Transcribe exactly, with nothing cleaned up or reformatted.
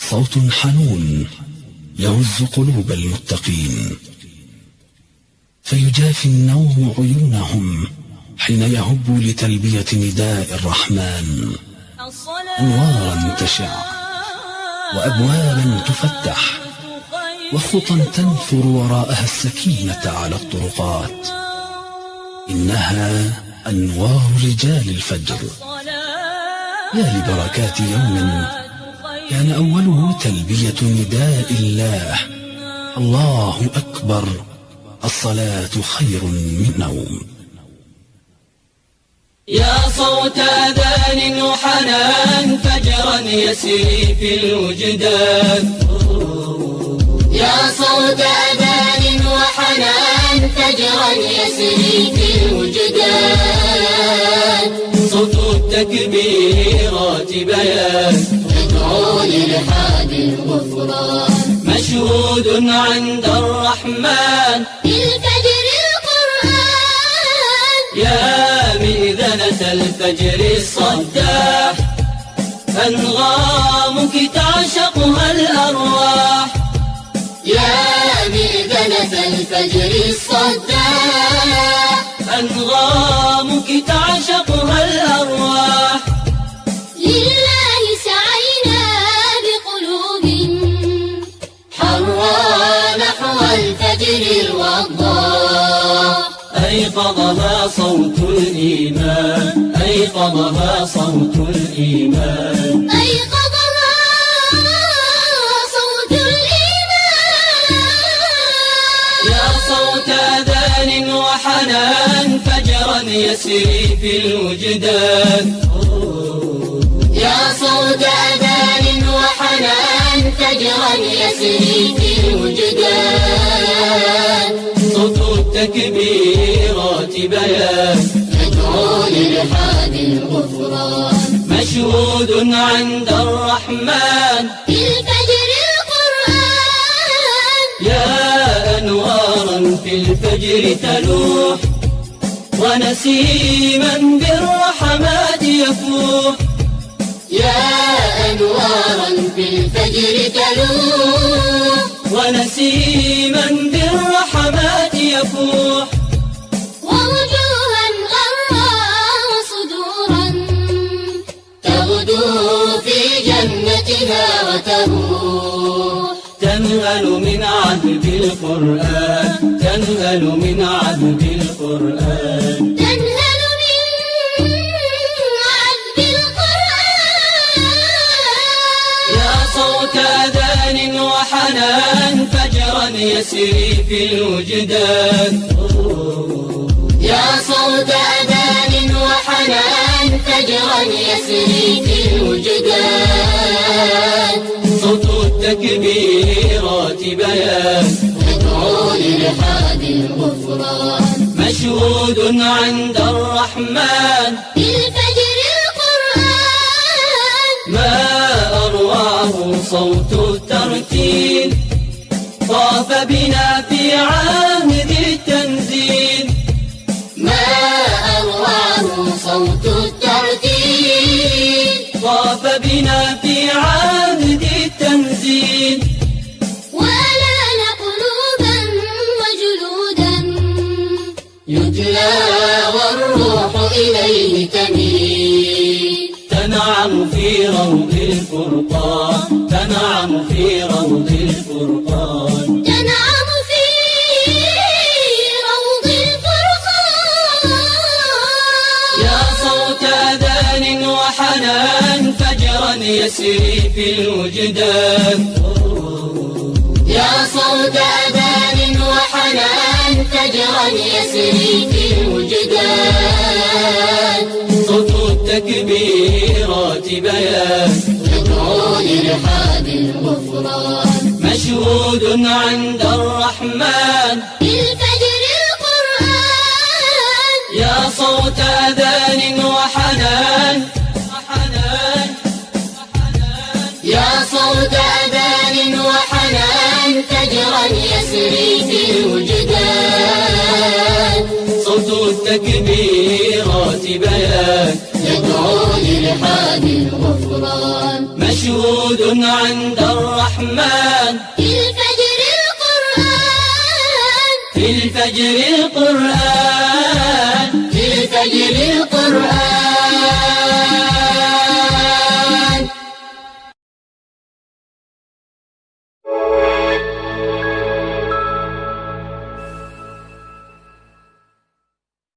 صوت حنون يهز قلوب المتقين، فيجافي النوم عيونهم حين يهبوا لتلبية نداء الرحمن. أنوارا تشع وأبوابا تفتح وخطى تنثر وراءها السكينة على الطرقات. إنها أنوار رجال الفجر. يا لبركات يوم كان أوله تلبية نداء الله: الله أكبر، الصلاة خير من نوم. يا صوت أذان وحنان فجرا يسري في الوجدان. يا صوت أذان وحنان فجرا يسري في الوجدان. صوت التكبيرات بيان يدعو لرحاب الغفران. مشهود عند الرحمن بالفجر القرآن. يا مئذنة الفجر الصداح، أنغامك تعشقها الأرواح. يا مئذنة الفجر الصداح، أنغامك تعشقها الأرواح. لله سعينا بقلوب حرى نحو الفجر الوضاح. أيقظها صوت الإيمان، أيقظها صوت الإيمان، أيقظها صوت الإيمان. يا صوت أذان وحنان فجرا يسري في الوجدان. يا صوت أذان وحنان فجرا يسري في الوجدان. صوت التكبيرات بيان يدعو لرحاب الغفران. مشهود عند الرحمن بالفجر القرآن. يا أنوارا في الفجر تلوح، ونسيما بالرحمات يفوح. يا أنوارا في الفجر تلوح، ونسيما بالرحمات يفوح. ووجوها غرا وصدورا تغدو في جنتها وتروح. تنهل من عذب القرآن، تنهل من عذب القرآن، تنهل من عذب القرآن. يا صوت أذان وحنان فجرا يسري في الوجدان. يا صوت أذان وحنان فجرا يسري في الوجدان. صوت التكبيرات بيان يدعو لرحاب الغفران. مشهود عند الرحمن بالفجر القرآن. ما أروعه صوت الترتيل، طاف بنا في عهد التنزيل. ما أروعه صوت الترتيل، طاف بنا في عهد التنزيل. وألان قلوبا وجلودا يتلى والروح إليه تميل. تنعم في روض الفرقان، تنعم في روض الفرقان، تنعم في روض الفرقان. يا صوت أذان وحنان فجرا يسري في الوجدان. يا صوت أذان وحنان فجرا يسري في الوجدان. صوت التكبيرات بيان يدعو لرحاب الغفران. مشهود عند الرحمن بالفجر القرآن. يا صوت أذان وحنان، وحنان، وحنان، يا صوت أذان وحنان فجرا يسري في الوجدان. صوت التكبيرات بيان يدعو لرحاب الغفران. مشهود مشهود عند الرحمن. في الفجر القرآن، في الفجر القرآن.